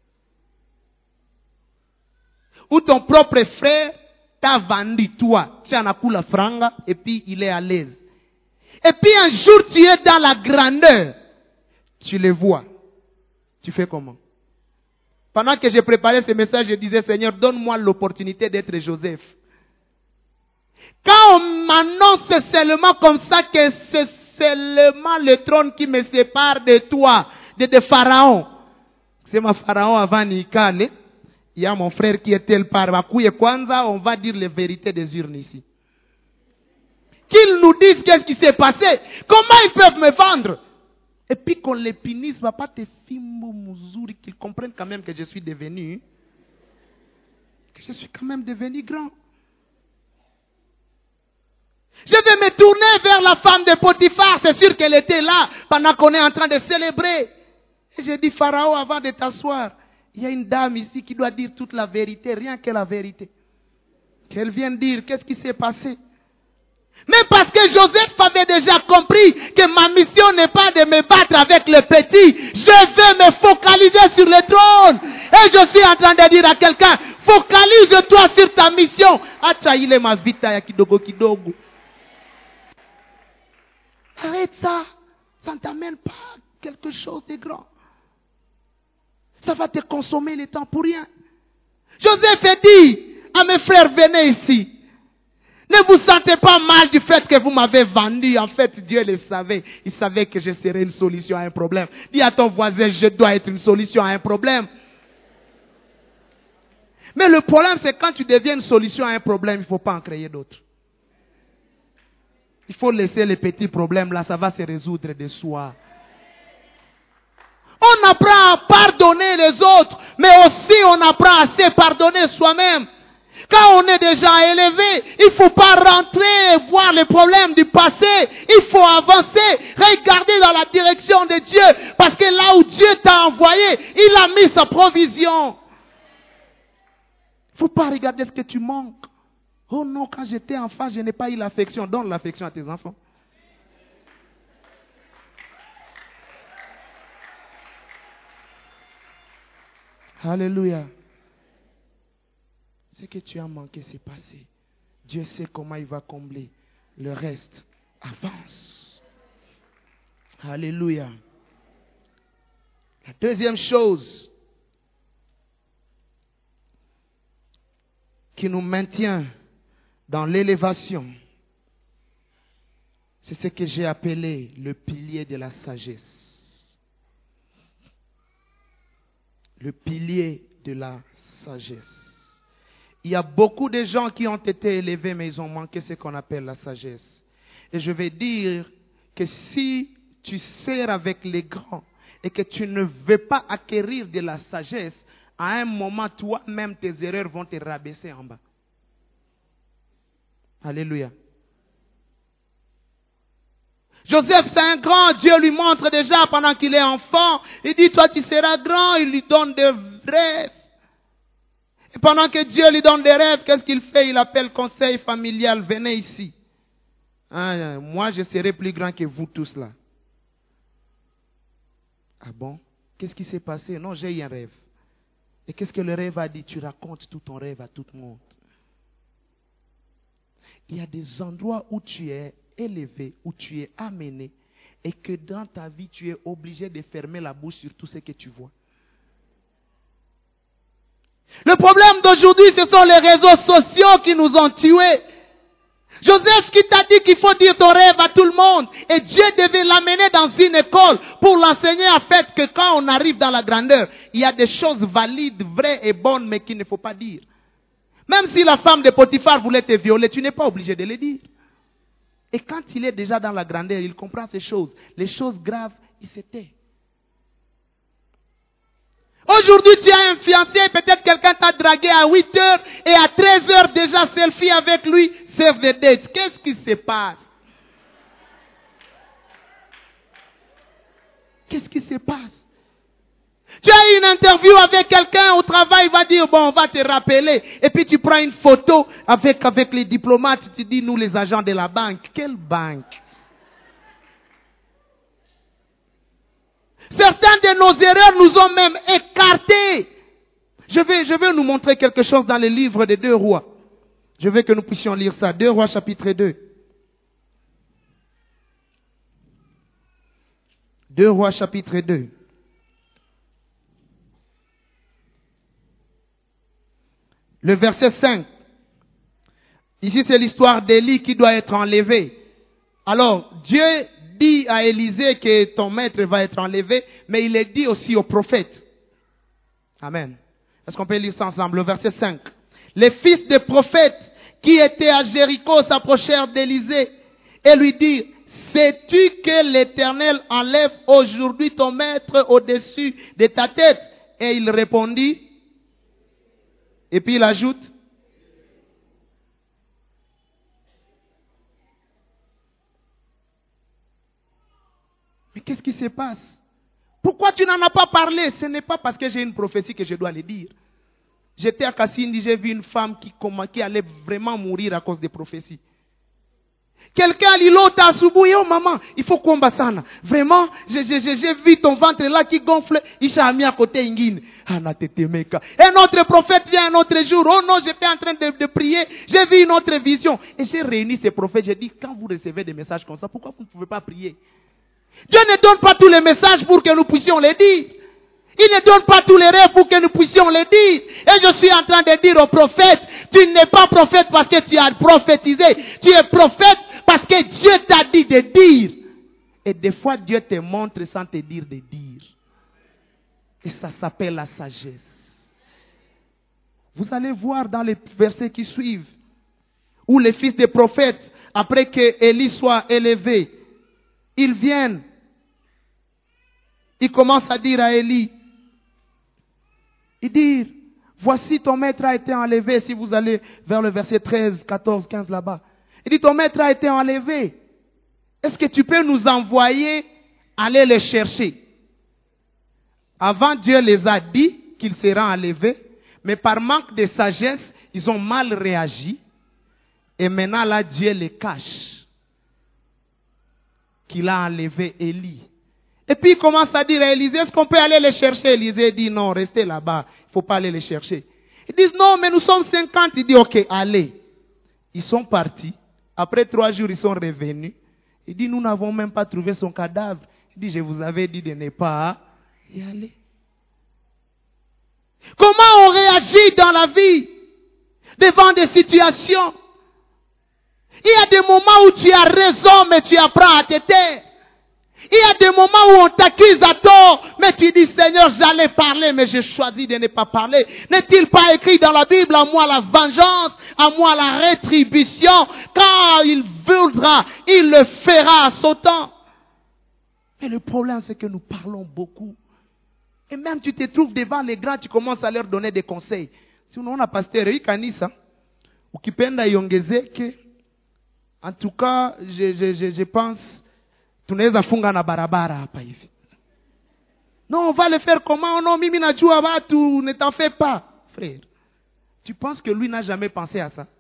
Ou ton propre frère t'a vendu, toi, tu en as coulé la franga, et puis il est à l'aise. Et puis un jour, tu es dans la grandeur. Tu le vois. Tu fais comment? Pendant que j'ai préparé ce message, je disais, Seigneur, donne-moi l'opportunité d'être Joseph. Quand on m'annonce seulement comme ça que c'est seulement le trône qui me sépare de toi, de, de Pharaon. C'est ma Pharaon avant Nikale. Il y a mon frère qui était le Parbakuye Kwanza, on va dire les vérités des urnes ici. Qu'ils nous disent qu'est-ce qui s'est passé. Comment ils peuvent me vendre? Et puis qu'on les punisse, va pas te fimbo muzuri, qu'ils comprennent quand même que je suis devenu, que je suis quand même devenu grand. Je vais me tourner vers la femme de Potiphar, c'est sûr qu'elle était là pendant qu'on est en train de célébrer. Et j'ai dit, Pharaon, avant de t'asseoir, il y a une dame ici qui doit dire toute la vérité, rien que la vérité. Qu'elle vienne dire qu'est-ce qui s'est passé. Mais parce que Joseph avait déjà compris que ma mission n'est pas de me battre avec le petit. Je vais me focaliser sur le trône. Et je suis en train de dire à quelqu'un, focalise-toi sur ta mission. Achaile ma vita ya kidogo kidogo. Arrête ça. Ça ne t'amène pas à quelque chose de grand. Ça va te consommer le temps pour rien. Joseph a dit à mes frères, venez ici. Ne vous sentez pas mal du fait que vous m'avez vendu. En fait, Dieu le savait. Il savait que je serais une solution à un problème. Dis à ton voisin, je dois être une solution à un problème. Mais le problème, c'est quand tu deviens une solution à un problème, il ne faut pas en créer d'autres. Il faut laisser les petits problèmes là, ça va se résoudre de soi. On apprend à pardonner les autres, mais aussi on apprend à se pardonner soi-même. Quand on est déjà élevé, il ne faut pas rentrer et voir les problèmes du passé. Il faut avancer, regarder dans la direction de Dieu. Parce que là où Dieu t'a envoyé, il a mis sa provision. Il ne faut pas regarder ce que tu manques. Oh non, quand j'étais enfant, je n'ai pas eu l'affection. Donne l'affection à tes enfants. Alléluia. Ce que tu as manqué, c'est passé. Dieu sait comment il va combler. Le reste, avance. Alléluia. La deuxième chose qui nous maintient dans l'élévation, c'est ce que j'ai appelé le pilier de la sagesse. Le pilier de la sagesse. Il y a beaucoup de gens qui ont été élevés, mais ils ont manqué ce qu'on appelle la sagesse. Et je vais dire que si tu sers avec les grands et que tu ne veux pas acquérir de la sagesse, à un moment, toi-même, tes erreurs vont te rabaisser en bas. Alléluia. Joseph, c'est un grand. Dieu lui montre déjà pendant qu'il est enfant. Il dit, toi, tu seras grand. Il lui donne des rêves. Et pendant que Dieu lui donne des rêves, qu'est-ce qu'il fait? Il appelle conseil familial. Venez ici. Hein, moi, je serai plus grand que vous tous là. Ah bon? Qu'est-ce qui s'est passé? Non, j'ai eu un rêve. Et qu'est-ce que le rêve a dit? Tu racontes tout ton rêve à tout le monde. Il y a des endroits où tu es élevé, où tu es amené, et que dans ta vie, tu es obligé de fermer la bouche sur tout ce que tu vois. Le problème d'aujourd'hui, ce sont les réseaux sociaux qui nous ont tués. Joseph qui t'a dit qu'il faut dire ton rêve à tout le monde. Et Dieu devait l'amener dans une école pour l'enseigner en fait que quand on arrive dans la grandeur, il y a des choses valides, vraies et bonnes, mais qu'il ne faut pas dire. Même si la femme de Potiphar voulait te violer, tu n'es pas obligé de le dire. Et quand il est déjà dans la grandeur, il comprend ces choses. Les choses graves, il se tait. Aujourd'hui, tu as un fiancé, peut-être quelqu'un t'a dragué à huit heures et à treize heures déjà selfie avec lui, save the date. Qu'est-ce qui se passe? Qu'est-ce qui se passe? Tu as une interview avec quelqu'un au travail, il va dire, bon, on va te rappeler. Et puis tu prends une photo avec, avec les diplomates, tu dis, nous les agents de la banque. Quelle banque? Certaines de nos erreurs nous ont même écartés. Je vais, je vais nous montrer quelque chose dans le livre des Deux Rois. Je veux que nous puissions lire ça. Deux Rois chapitre deux. Deux Rois chapitre deux. Le verset cinq. Ici, c'est l'histoire d'Élie qui doit être enlevé. Alors, Dieu dit à Élisée que ton maître va être enlevé, mais il est dit aussi au prophète. Amen. Est-ce qu'on peut lire ça ensemble? Le verset cinq. Les fils des prophètes qui étaient à Jéricho s'approchèrent d'Élisée et lui dirent, sais-tu que l'Éternel enlève aujourd'hui ton maître au-dessus de ta tête? Et il répondit, et puis il ajoute, mais qu'est-ce qui se passe? Pourquoi tu n'en as pas parlé? Ce n'est pas parce que j'ai une prophétie que je dois le dire. J'étais à Kassindi, j'ai vu une femme qui, qui allait vraiment mourir à cause des prophéties. Quelqu'un l'ilota à Subuhi, oh maman, il faut combattre ça. Vraiment, j'ai, j'ai, j'ai vu ton ventre là qui gonfle, il s'est mis à côté ingine. Un autre prophète vient un autre jour, oh non, j'étais en train de, de prier, j'ai vu une autre vision. Et j'ai réuni ces prophètes, j'ai dit, quand vous recevez des messages comme ça, pourquoi vous ne pouvez pas prier? Dieu ne donne pas tous les messages pour que nous puissions les dire. Il ne donne pas tous les rêves pour que nous puissions les dire. Et je suis en train de dire aux prophètes, tu n'es pas prophète parce que tu as prophétisé. Tu es prophète parce que Dieu t'a dit de dire. Et des fois, Dieu te montre sans te dire de dire. Et ça s'appelle la sagesse. Vous allez voir dans les versets qui suivent, où les fils des prophètes, après que Élie soit élevé, ils viennent. Ils commencent à dire à Élie, ils disent, voici ton maître a été enlevé. Si vous allez vers le verset treize, quatorze, quinze là-bas. Il dit, ton maître a été enlevé. Est-ce que tu peux nous envoyer aller le chercher? Avant, Dieu les a dit qu'il sera enlevé. Mais par manque de sagesse, ils ont mal réagi. Et maintenant, là, Dieu les cache. Qu'il a enlevé Élie. Et puis il commence à dire à Élisée, est-ce qu'on peut aller les chercher? Élisée dit, non, restez là-bas. Il ne faut pas aller les chercher. Ils disent, non, mais nous sommes cinquante. Il dit, ok, allez. Ils sont partis. Après trois jours, ils sont revenus. Il dit, nous n'avons même pas trouvé son cadavre. Il dit, je vous avais dit de ne pas y aller. Comment on réagit dans la vie devant des situations? Il y a des moments où tu as raison, mais tu apprends à te taire. Il y a des moments où on t'accuse à tort, mais tu dis, Seigneur, j'allais parler, mais j'ai choisi de ne pas parler. N'est-il pas écrit dans la Bible, à moi la vengeance, à moi la rétribution? Quand il voudra, il le fera à son temps. Mais le problème, c'est que nous parlons beaucoup. Et même tu te trouves devant les grands, tu commences à leur donner des conseils. Si on a pasteur, il kanisa, ukipenda iongezeke. En tout cas, je, je, je, je pense, tunaweza funga na barabara hapa hivi. Non, on va le faire comment? Non, mimi najua watu, ne t'en fais pas, frère. Tu penses que lui n'a jamais pensé à ça?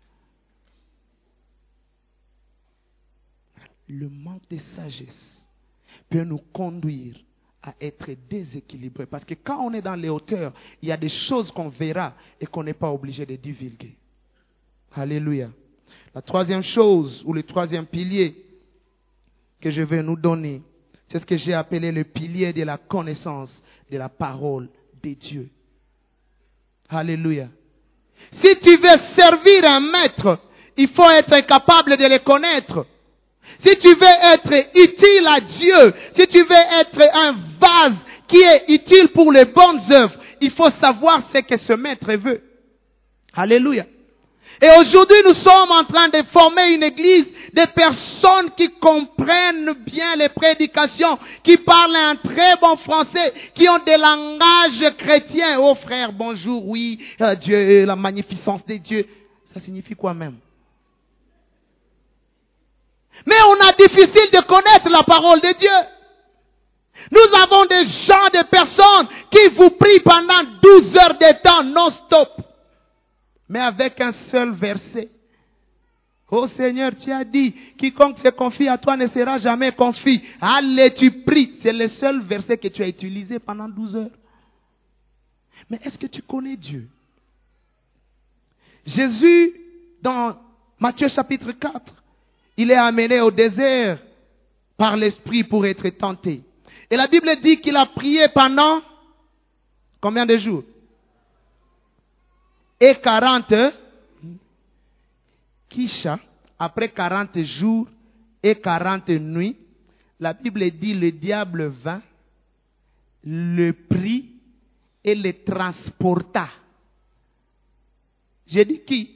Le manque de sagesse peut nous conduire à être déséquilibrés. Parce que quand on est dans les hauteurs, il y a des choses qu'on verra et qu'on n'est pas obligé de divulguer. Alléluia. La troisième chose, ou le troisième pilier que je vais nous donner, c'est ce que j'ai appelé le pilier de la connaissance de la parole de Dieu. Alléluia. Si tu veux servir un maître, il faut être capable de le connaître. Si tu veux être utile à Dieu, si tu veux être un vase qui est utile pour les bonnes œuvres, il faut savoir ce que ce maître veut. Alléluia. Et aujourd'hui, nous sommes en train de former une église de personnes qui comprennent bien les prédications, qui parlent un très bon français, qui ont des langages chrétiens. Oh frère, bonjour, oui, euh, Dieu, la magnificence de Dieu. Ça signifie quoi même? Mais on a difficile de connaître la parole de Dieu. Nous avons des gens, des personnes qui vous prient pendant douze heures de temps non-stop. Mais avec un seul verset. Oh Seigneur, tu as dit, quiconque se confie à toi ne sera jamais confie. Allez, tu pries. C'est le seul verset que tu as utilisé pendant douze heures. Mais est-ce que tu connais Dieu? Jésus, dans Matthieu chapitre quatre, il est amené au désert par l'Esprit pour être tenté. Et la Bible dit qu'il a prié pendant combien de jours? Et quarante, Kisha, après quarante jours et quarante nuits, la Bible dit le diable vint, le prit et le transporta. J'ai dit qui?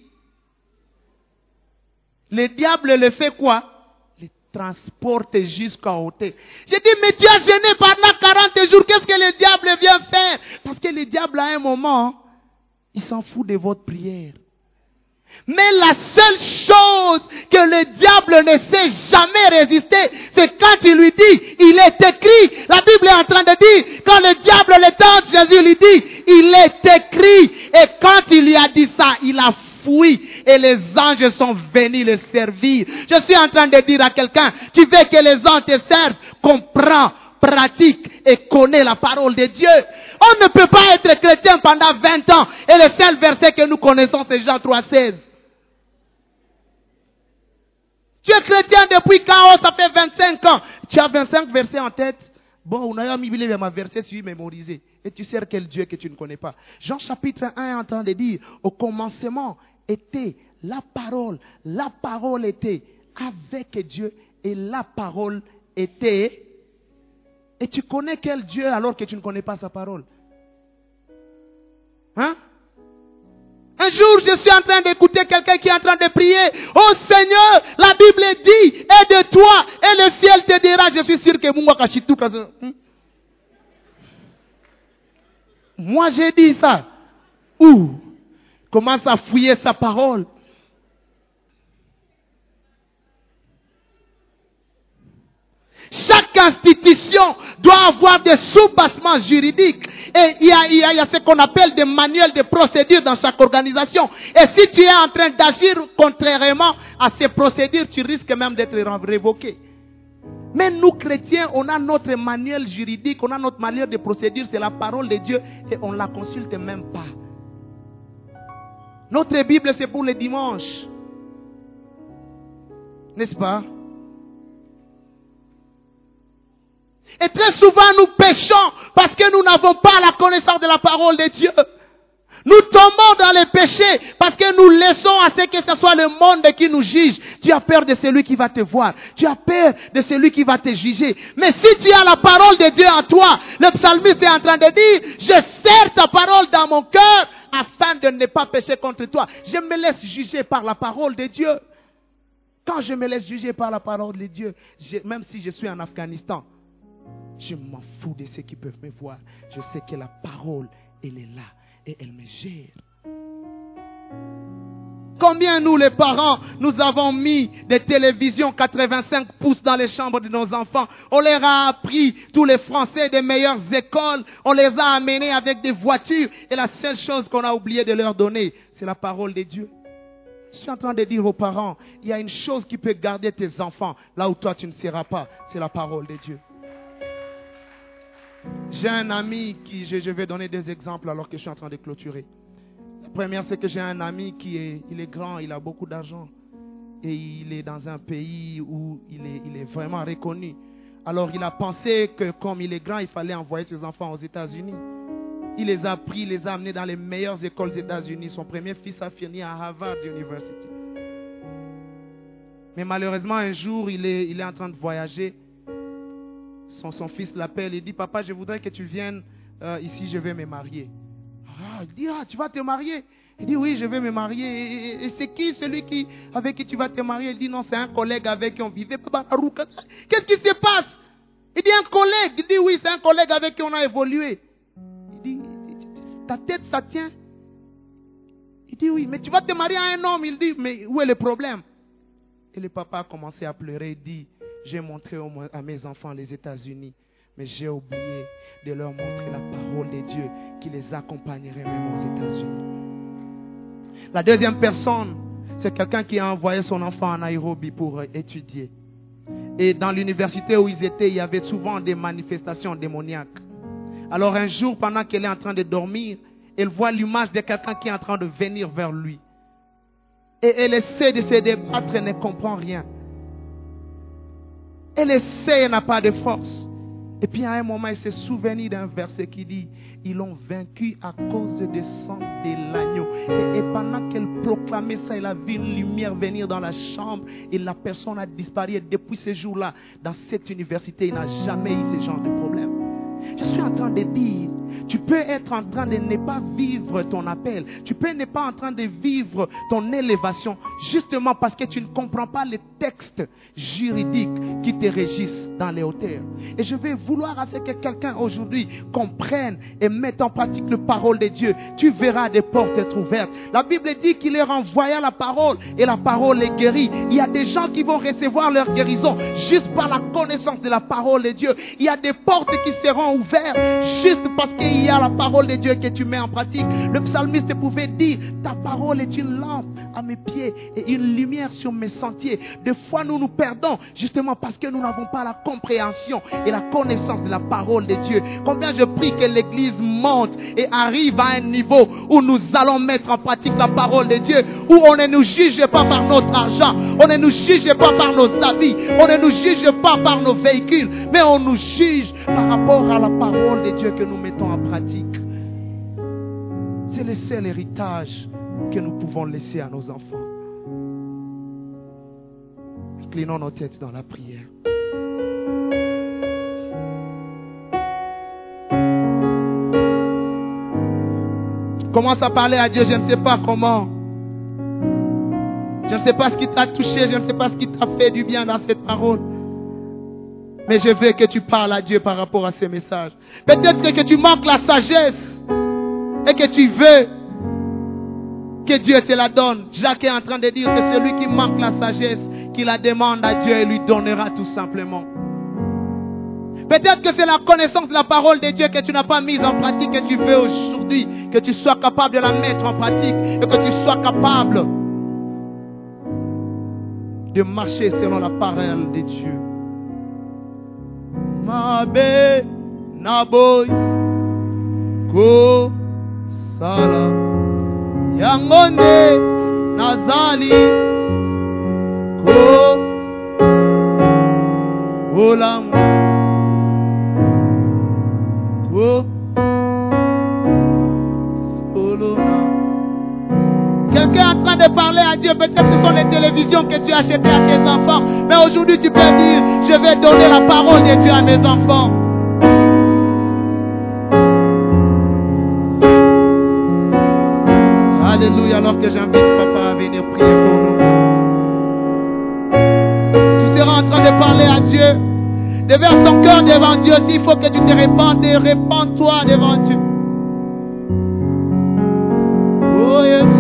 Le diable le fait quoi? Le transporte jusqu'en hauteur. J'ai dit, mais tu as gêné pendant quarante jours, qu'est-ce que le diable vient faire? Parce que le diable, à un moment, il s'en fout de votre prière. Mais la seule chose que le diable ne sait jamais résister, c'est quand il lui dit, il est écrit. La Bible est en train de dire, quand le diable le tente, Jésus lui dit, il est écrit. Et quand il lui a dit ça, il a fui. Et les anges sont venus le servir. Je suis en train de dire à quelqu'un, tu veux que les anges te servent, comprends, pratique et connais la parole de Dieu. On ne peut pas être chrétien pendant vingt ans. Et le seul verset que nous connaissons, c'est Jean trois seize. Tu es chrétien depuis quand? Ça fait vingt-cinq ans. Tu as vingt-cinq versets en tête. Bon, on a mis les versets sur mémorisés. Et tu sers quel Dieu que tu ne connais pas. Jean chapitre un est en train de dire, au commencement était la parole. La parole était avec Dieu et la parole était. Et tu connais quel Dieu alors que tu ne connais pas sa parole? Hein? Un jour, je suis en train d'écouter quelqu'un qui est en train de prier. Oh Seigneur, la Bible dit, aide-toi et le ciel te dira. Je suis sûr que moi, Kashitou, hmm? Moi, j'ai dit ça. Où? Commence à fouiller sa parole. Chaque institution doit avoir des soubassements juridiques. Et il y, a, il, y a, il y a ce qu'on appelle des manuels de procédures dans chaque organisation. Et si tu es en train d'agir contrairement à ces procédures, tu risques même d'être révoqué. Mais nous, chrétiens, on a notre manuel juridique, on a notre manuel de procédure, c'est la parole de Dieu et on ne la consulte même pas. Notre Bible, c'est pour les dimanches. N'est-ce pas? Et très souvent, nous péchons parce que nous n'avons pas la connaissance de la parole de Dieu. Nous tombons dans les péchés parce que nous laissons à ce que ce soit le monde qui nous juge. Tu as peur de celui qui va te voir. Tu as peur de celui qui va te juger. Mais si tu as la parole de Dieu en toi, le psalmiste est en train de dire, je serre ta parole dans mon cœur afin de ne pas pécher contre toi. Je me laisse juger par la parole de Dieu. Quand je me laisse juger par la parole de Dieu, je, même si je suis en Afghanistan, je m'en fous de ceux qui peuvent me voir. Je sais que la parole, elle est là et elle me gère. Combien nous les parents, nous avons mis des télévisions quatre-vingt-cinq pouces dans les chambres de nos enfants. On leur a appris tous les Français des meilleures écoles. On les a amenés avec des voitures. Et la seule chose qu'on a oublié de leur donner, c'est la parole de Dieu. Je suis en train de dire aux parents, il y a une chose qui peut garder tes enfants là où toi tu ne seras pas. C'est la parole de Dieu. J'ai un ami qui, je, je vais donner des exemples alors que je suis en train de clôturer. La première, c'est que j'ai un ami qui est, il est grand, il a beaucoup d'argent. Et il est dans un pays où il est, il est vraiment reconnu. Alors il a pensé que comme il est grand, il fallait envoyer ses enfants aux États-Unis. Il les a pris, il les a amenés dans les meilleures écoles des États-Unis. Son premier fils a fini à Harvard University. Mais malheureusement, un jour, il est, il est en train de voyager. Son, son fils l'appelle et dit, papa, je voudrais que tu viennes euh, ici, je vais me marier. Ah, il dit, ah, tu vas te marier? Il dit, oui, je vais me marier. Et, et, et c'est qui celui qui, avec qui tu vas te marier? Il dit, non, c'est un collègue avec qui on vivait. Qu'est-ce qui se passe? Il dit, un collègue. Il dit, oui, c'est un collègue avec qui on a évolué. Il dit, ta tête, ça tient? Il dit, oui, mais tu vas te marier à un homme. Il dit, mais où est le problème? Et le papa a commencé à pleurer. Il dit, j'ai montré à mes enfants les États-Unis. Mais j'ai oublié de leur montrer la parole de Dieu qui les accompagnerait même aux États-Unis. La deuxième personne, c'est quelqu'un qui a envoyé son enfant à Nairobi pour étudier. Et dans l'université où ils étaient, il y avait souvent des manifestations démoniaques. Alors un jour, pendant qu'elle est en train de dormir, elle voit l'image de quelqu'un qui est en train de venir vers lui. Et elle essaie de se débattre, elle ne comprend rien. Elle essaie, elle n'a pas de force. Et puis à un moment, elle s'est souvenue d'un verset qui dit: ils l'ont vaincu à cause du sang de l'agneau. Et, et pendant qu'elle proclamait ça, elle a vu une lumière venir dans la chambre et la personne a disparu. Et depuis ce jour-là, dans cette université, il n'a jamais eu ce genre de problème. Je suis en train de dire, tu peux être en train de ne pas vivre ton appel. Tu peux ne pas en train de vivre ton élévation justement parce que tu ne comprends pas les textes juridiques qui te régissent dans les hauteurs. Et je vais vouloir à ce que quelqu'un aujourd'hui comprenne et mette en pratique la parole de Dieu. Tu verras des portes être ouvertes. La Bible dit qu'il leur envoya la parole et la parole les guérit. Il y a des gens qui vont recevoir leur guérison juste par la connaissance de la parole de Dieu. Il y a des portes qui seront ouvertes juste parce qu'il y a la parole de Dieu que tu mets en pratique. Le psalmiste pouvait dire: ta parole est une lampe à mes pieds et une lumière sur mes sentiers. Des fois nous nous perdons justement parce que nous n'avons pas la compréhension et la connaissance de la parole de Dieu. Combien je prie que l'église monte et arrive à un niveau où nous allons mettre en pratique la parole de Dieu, où on ne nous juge pas par notre argent, on ne nous juge pas par nos habits, on ne nous juge pas par nos véhicules, mais on nous juge par rapport à la parole de Dieu que nous mettons en pratique. C'est le seul héritage que nous pouvons laisser à nos enfants. Inclinons nos têtes dans la prière. Commence à parler à Dieu, je ne sais pas comment. Je ne sais pas ce qui t'a touché, je ne sais pas ce qui t'a fait du bien dans cette parole. Mais je veux que tu parles à Dieu par rapport à ces messages. Peut-être que tu manques la sagesse et que tu veux que Dieu te la donne. Jacques est en train de dire que celui qui manque la sagesse, qu'il la demande à Dieu et lui donnera tout simplement. Peut-être que c'est la connaissance de la parole de Dieu que tu n'as pas mise en pratique et tu veux aujourd'hui que tu sois capable de la mettre en pratique et que tu sois capable de marcher selon la parole de Dieu. Mabe naboy ko sala yangonde nazali ko olam ko solona. Quelqu'un est en train de parler à Dieu. Peut-être que ce sont les télévisions que tu as achetées à tes enfants. Mais aujourd'hui tu peux dire: je vais donner la parole de Dieu à mes enfants. Alléluia. Alors que j'invite papa à venir prier pour nous. Tu seras en train de parler à Dieu. Déverse ton cœur devant Dieu. S'il faut que tu te répandes, répands-toi devant Dieu. Oh Jésus.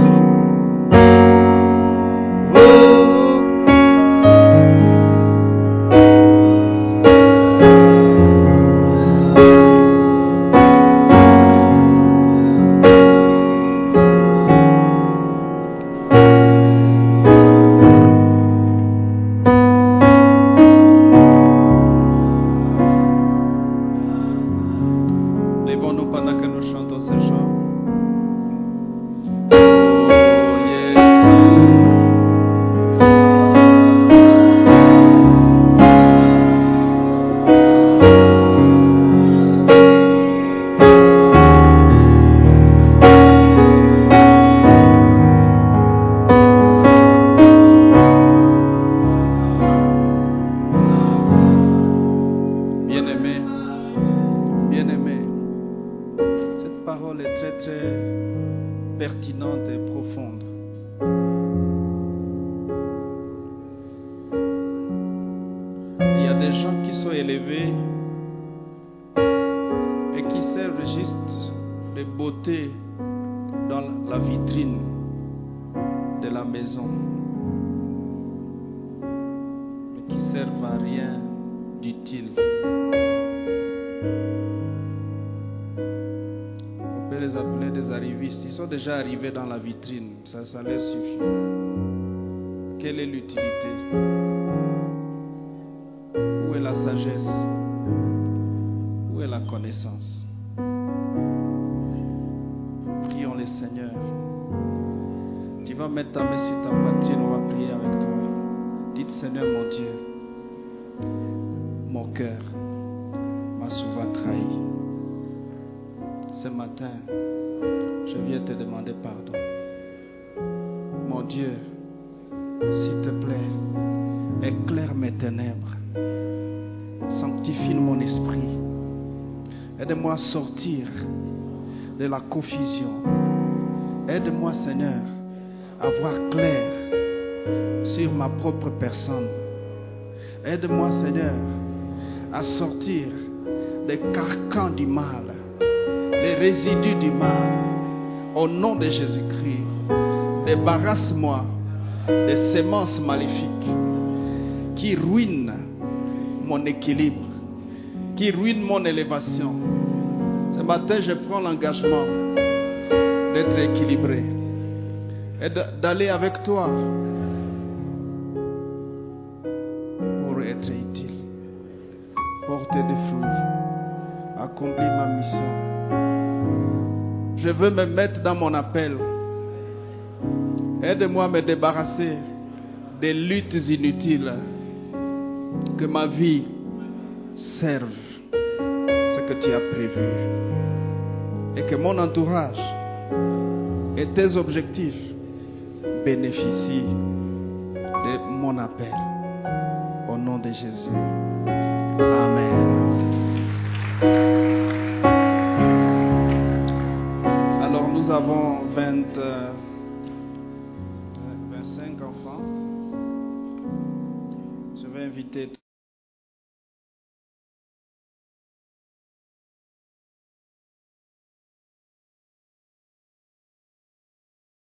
arrivistes, ils sont déjà arrivés dans la vitrine. Ça, ça leur suffit. Quelle est l'utilité? Où est la sagesse? Où est la connaissance? Prions le Seigneur. Tu vas mettre ta main sur ta poitrine, on va prier avec toi. Dites, Seigneur mon Dieu, mon cœur m'a souvent trahi. Ce matin, je viens te demander pardon. Mon Dieu, s'il te plaît, éclaire mes ténèbres. Sanctifie mon esprit. Aide-moi à sortir de la confusion. Aide-moi, Seigneur, à voir clair sur ma propre personne. Aide-moi, Seigneur, à sortir des carcans du mal, les résidus du mal. Au nom de Jésus-Christ, débarrasse-moi des semences maléfiques qui ruinent mon équilibre, qui ruinent mon élévation. Ce matin, je prends l'engagement d'être équilibré et d'aller avec toi pour être utile, porter des fruits, accomplir ma mission. Je veux me mettre dans mon appel. Aide-moi à me débarrasser des luttes inutiles. Que ma vie serve ce que tu as prévu. Et que mon entourage et tes objectifs bénéficient de mon appel. Au nom de Jésus. Amen. Alors nous avons vingt, vingt-cinq enfants. Je vais inviter